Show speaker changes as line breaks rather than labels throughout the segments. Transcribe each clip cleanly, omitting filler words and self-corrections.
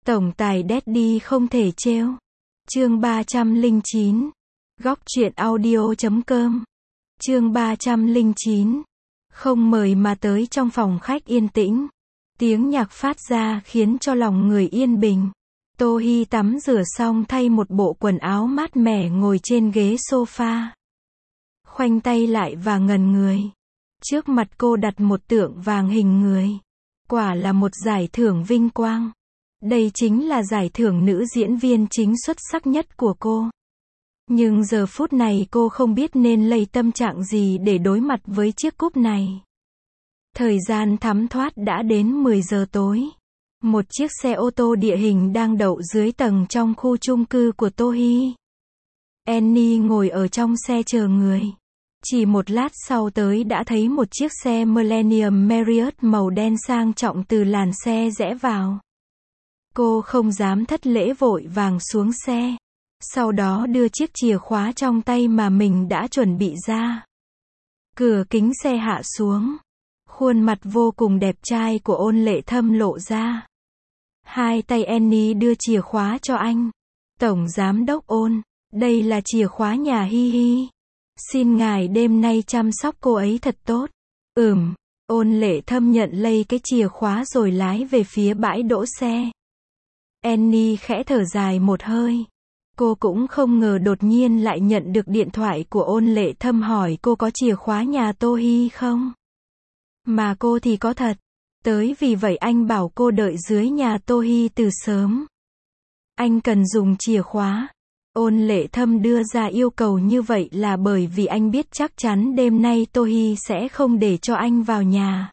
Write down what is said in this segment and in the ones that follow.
Tổng tài Daddy không thể trêu. Chương 309. Góc truyện audio.com. Chương 309. Không mời mà tới. Trong phòng khách yên tĩnh, tiếng nhạc phát ra khiến cho lòng người yên bình. Tô Hi tắm rửa xong thay một bộ quần áo mát mẻ ngồi trên ghế sofa, khoanh tay lại và ngẩn người. Trước mặt cô đặt một tượng vàng hình người. Quả là một giải thưởng vinh quang. Đây chính là giải thưởng nữ diễn viên chính xuất sắc nhất của cô. Nhưng giờ phút này cô không biết nên lấy tâm trạng gì để đối mặt với chiếc cúp này. Thời gian thấm thoát đã đến 10 giờ tối. Một chiếc xe ô tô địa hình đang đậu dưới tầng trong khu chung cư của Tô Hi. Annie ngồi ở trong xe chờ người. Chỉ một lát sau tới đã thấy một chiếc xe Millennium Marriott màu đen sang trọng từ làn xe rẽ vào. Cô không dám thất lễ vội vàng xuống xe. Sau đó đưa chiếc chìa khóa trong tay mà mình đã chuẩn bị ra. Cửa kính xe hạ xuống. Khuôn mặt vô cùng đẹp trai của Ôn Lệ Thâm lộ ra. Hai tay Annie đưa chìa khóa cho anh. Tổng giám đốc Ôn, đây là chìa khóa nhà Hi Hi. Xin ngài đêm nay chăm sóc cô ấy thật tốt. Ôn Lệ Thâm nhận lấy cái chìa khóa rồi lái về phía bãi đỗ xe. Annie khẽ thở dài một hơi. Cô cũng không ngờ đột nhiên lại nhận được điện thoại của Ôn Lệ Thâm hỏi cô có chìa khóa nhà Tô Hi không? Mà cô thì có thật. Tới vì vậy anh bảo cô đợi dưới nhà Tô Hi từ sớm. Anh cần dùng chìa khóa. Ôn Lệ Thâm đưa ra yêu cầu như vậy là bởi vì anh biết chắc chắn đêm nay Tô Hi sẽ không để cho anh vào nhà.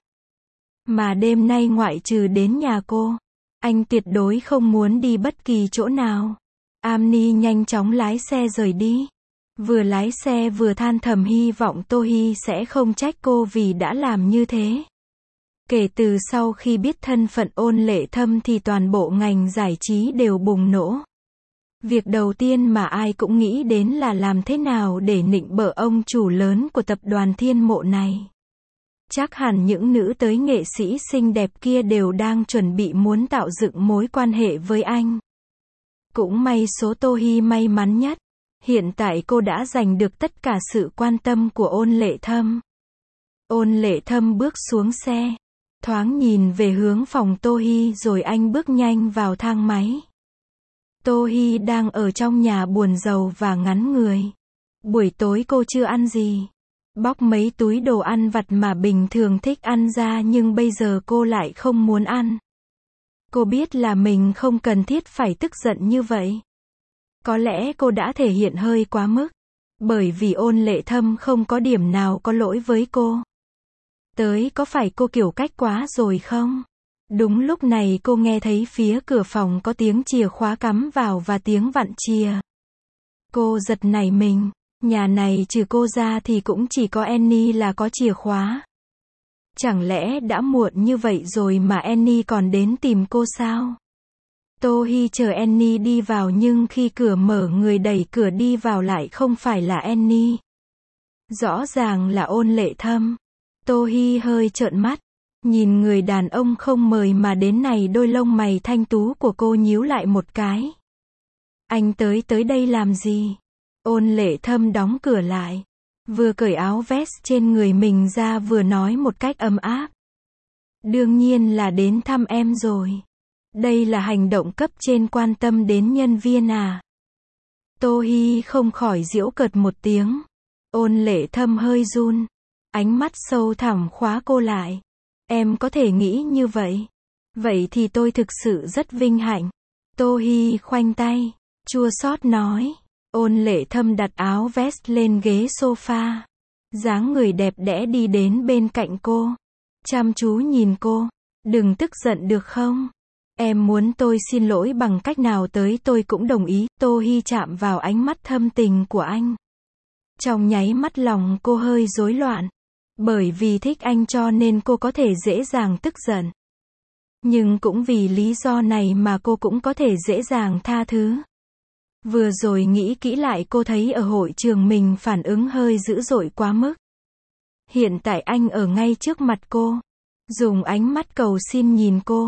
Mà đêm nay ngoại trừ đến nhà cô, anh tuyệt đối không muốn đi bất kỳ chỗ nào. Annie nhanh chóng lái xe rời đi. Vừa lái xe vừa than thầm hy vọng Tô Hi sẽ không trách cô vì đã làm như thế. Kể từ sau khi biết thân phận Ôn Lệ Thâm thì toàn bộ ngành giải trí đều bùng nổ. Việc đầu tiên mà ai cũng nghĩ đến là làm thế nào để nịnh bợ ông chủ lớn của tập đoàn Thiên Mộ này. Chắc hẳn những nữ tới nghệ sĩ xinh đẹp kia đều đang chuẩn bị muốn tạo dựng mối quan hệ với anh. Cũng may số Tô Hi may mắn nhất. Hiện tại cô đã giành được tất cả sự quan tâm của Ôn Lệ Thâm. Ôn Lệ Thâm bước xuống xe, thoáng nhìn về hướng phòng Tô Hi rồi anh bước nhanh vào thang máy. Tô Hi đang ở trong nhà buồn rầu và ngắn người. Buổi tối cô chưa ăn gì. Bóc mấy túi đồ ăn vặt mà bình thường thích ăn ra nhưng bây giờ cô lại không muốn ăn. Cô biết là mình không cần thiết phải tức giận như vậy. Có lẽ cô đã thể hiện hơi quá mức. Bởi vì Ôn Lệ Thâm không có điểm nào có lỗi với cô. Tới có phải cô kiểu cách quá rồi không? Đúng lúc này cô nghe thấy phía cửa phòng có tiếng chìa khóa cắm vào và tiếng vặn chìa. Cô giật nảy mình. Nhà này trừ cô ra thì cũng chỉ có Annie là có chìa khóa. Chẳng lẽ đã muộn như vậy rồi mà Annie còn đến tìm cô sao? Tô Hi chờ Annie đi vào nhưng khi cửa mở người đẩy cửa đi vào lại không phải là Annie. Rõ ràng là Ôn Lệ Thâm. Tô Hi hơi trợn mắt. Nhìn người đàn ông không mời mà đến này, đôi lông mày thanh tú của cô nhíu lại một cái. Anh tới đây làm gì? Ôn Lệ Thâm đóng cửa lại. Vừa cởi áo vest trên người mình ra vừa nói một cách ấm áp. Đương nhiên là đến thăm em rồi. Đây là hành động cấp trên quan tâm đến nhân viên à? Tô Hi không khỏi giễu cợt một tiếng. Ôn Lệ Thâm hơi run. Ánh mắt sâu thẳm khóa cô lại. Em có thể nghĩ như vậy. Vậy thì tôi thực sự rất vinh hạnh. Tô Hi khoanh tay, chua xót nói. Ôn Lệ Thâm đặt áo vest lên ghế sofa. Dáng người đẹp đẽ đi đến bên cạnh cô. Chăm chú nhìn cô. Đừng tức giận được không? Em muốn tôi xin lỗi bằng cách nào tới tôi cũng đồng ý. Tô Hi chạm vào ánh mắt thâm tình của anh. Trong nháy mắt lòng cô hơi rối loạn. Bởi vì thích anh cho nên cô có thể dễ dàng tức giận. Nhưng cũng vì lý do này mà cô cũng có thể dễ dàng tha thứ. Vừa rồi nghĩ kỹ lại cô thấy ở hội trường mình phản ứng hơi dữ dội quá mức. Hiện tại anh ở ngay trước mặt cô. Dùng ánh mắt cầu xin nhìn cô.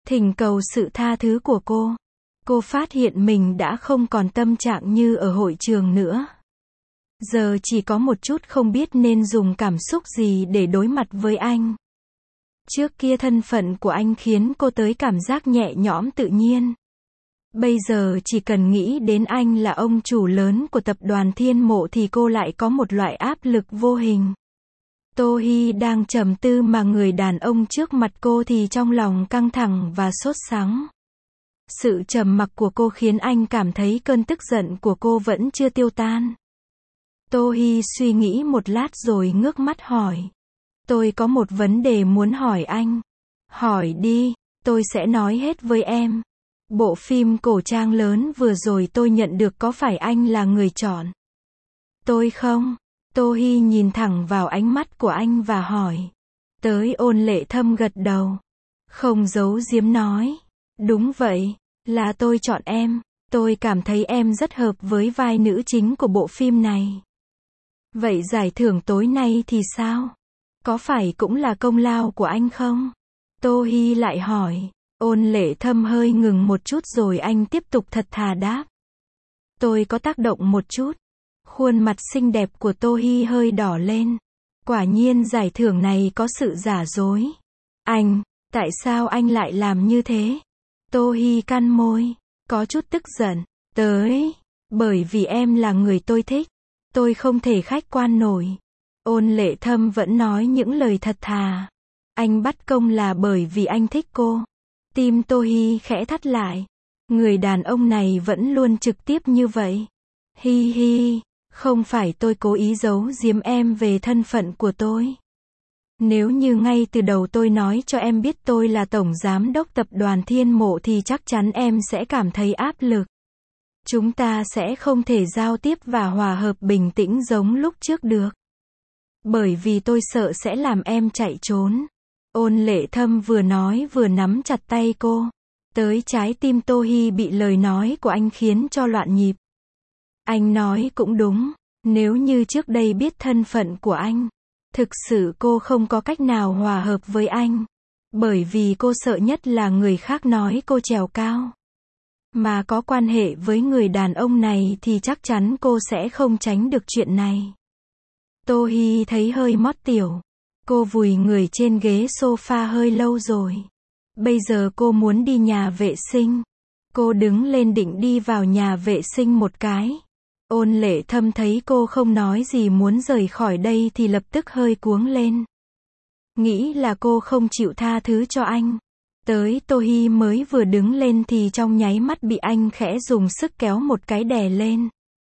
thỉnh cầu sự tha thứ của cô. Cô phát hiện mình đã không còn tâm trạng như ở hội trường nữa. Giờ chỉ có một chút không biết nên dùng cảm xúc gì để đối mặt với anh. Trước kia thân phận của anh khiến cô tới cảm giác nhẹ nhõm tự nhiên. Bây giờ chỉ cần nghĩ đến anh là ông chủ lớn của tập đoàn Thiên Mộ thì cô lại có một loại áp lực vô hình. Tô Hi đang trầm tư mà người đàn ông trước mặt cô thì trong lòng căng thẳng và sốt sắng. Sự trầm mặc của cô khiến anh cảm thấy cơn tức giận của cô vẫn chưa tiêu tan. Tô Hi suy nghĩ một lát rồi ngước mắt hỏi. Tôi có một vấn đề muốn hỏi anh. Hỏi đi, tôi sẽ nói hết với em. Bộ phim cổ trang lớn vừa rồi tôi nhận được có phải anh là người chọn? Tôi không. Tô Hi nhìn thẳng vào ánh mắt của anh và hỏi. Tới Ôn Lệ Thâm gật đầu. Không giấu giếm nói. Đúng vậy, là tôi chọn em. Tôi cảm thấy em rất hợp với vai nữ chính của bộ phim này. Vậy giải thưởng tối nay thì sao? Có phải cũng là công lao của anh không? Tô Hi lại hỏi. Ôn Lệ Thâm hơi ngừng một chút rồi anh tiếp tục thật thà đáp. Tôi có tác động một chút. Khuôn mặt xinh đẹp của Tô Hi hơi đỏ lên. Quả nhiên giải thưởng này có sự giả dối. Anh, tại sao anh lại làm như thế? Tô Hi cắn môi, có chút tức giận. Bởi vì em là người tôi thích. Tôi không thể khách quan nổi. Ôn Lệ Thâm vẫn nói những lời thật thà. Anh bắt công là bởi vì anh thích cô. Tim Tô Hi khẽ thắt lại. Người đàn ông này vẫn luôn trực tiếp như vậy. Hi hi, không phải tôi cố ý giấu giếm em về thân phận của tôi. Nếu như ngay từ đầu tôi nói cho em biết tôi là tổng giám đốc tập đoàn Thiên Mộ thì chắc chắn em sẽ cảm thấy áp lực. Chúng ta sẽ không thể giao tiếp và hòa hợp bình tĩnh giống lúc trước được. Bởi vì tôi sợ sẽ làm em chạy trốn. Ôn Lệ Thâm vừa nói vừa nắm chặt tay cô. Tới trái tim Tô Hi bị lời nói của anh khiến cho loạn nhịp. Anh nói cũng đúng. Nếu như trước đây biết thân phận của anh, thực sự cô không có cách nào hòa hợp với anh. Bởi vì cô sợ nhất là người khác nói cô trèo cao. Mà có quan hệ với người đàn ông này thì chắc chắn cô sẽ không tránh được chuyện này. Tô Hi thấy hơi mót tiểu. Cô vùi người trên ghế sofa hơi lâu rồi. Bây giờ cô muốn đi nhà vệ sinh. Cô đứng lên định đi vào nhà vệ sinh một cái. Ôn Lệ Thâm thấy cô không nói gì muốn rời khỏi đây thì lập tức hơi cuống lên. Nghĩ là cô không chịu tha thứ cho anh. Tới Tô Hi mới vừa đứng lên thì trong nháy mắt bị anh khẽ dùng sức kéo một cái đè lên.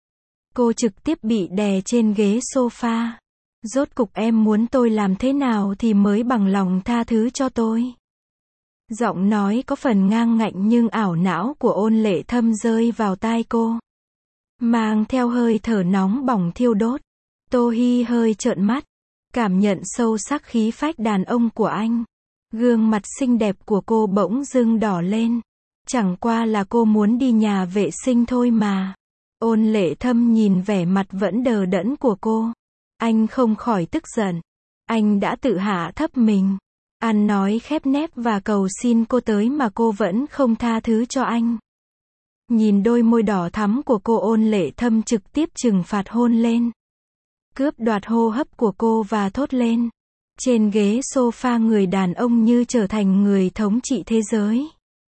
Cô trực tiếp bị đè trên ghế sofa. Rốt cục em muốn tôi làm thế nào thì mới bằng lòng tha thứ cho tôi? Giọng nói có phần ngang ngạnh nhưng ảo não của Ôn Lệ Thâm rơi vào tai cô. Mang theo hơi thở nóng bỏng thiêu đốt. Tô Hi hơi trợn mắt. Cảm nhận sâu sắc khí phách đàn ông của anh. Gương mặt xinh đẹp của cô bỗng dưng đỏ lên. Chẳng qua là cô muốn đi nhà vệ sinh thôi mà. Ôn Lệ Thâm nhìn vẻ mặt vẫn đờ đẫn của cô. Anh không khỏi tức giận. Anh đã tự hạ thấp mình. Ăn nói khép nép và cầu xin cô tới mà cô vẫn không tha thứ cho anh. Nhìn đôi môi đỏ thắm của cô, Ôn Lệ Thâm trực tiếp trừng phạt hôn lên. Cướp đoạt hô hấp của cô và thốt lên. Trên ghế sofa người đàn ông như trở thành người thống trị thế giới.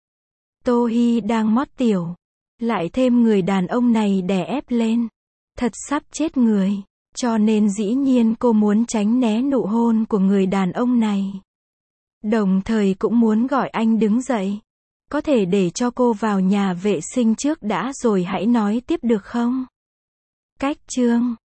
Tô Hi đang mót tiểu. Lại thêm người đàn ông này đè ép lên. Thật sắp chết người. Cho nên dĩ nhiên cô muốn tránh né nụ hôn của người đàn ông này. Đồng thời cũng muốn gọi anh đứng dậy. Có thể để cho cô vào nhà vệ sinh trước đã rồi hãy nói tiếp được không? Cách chương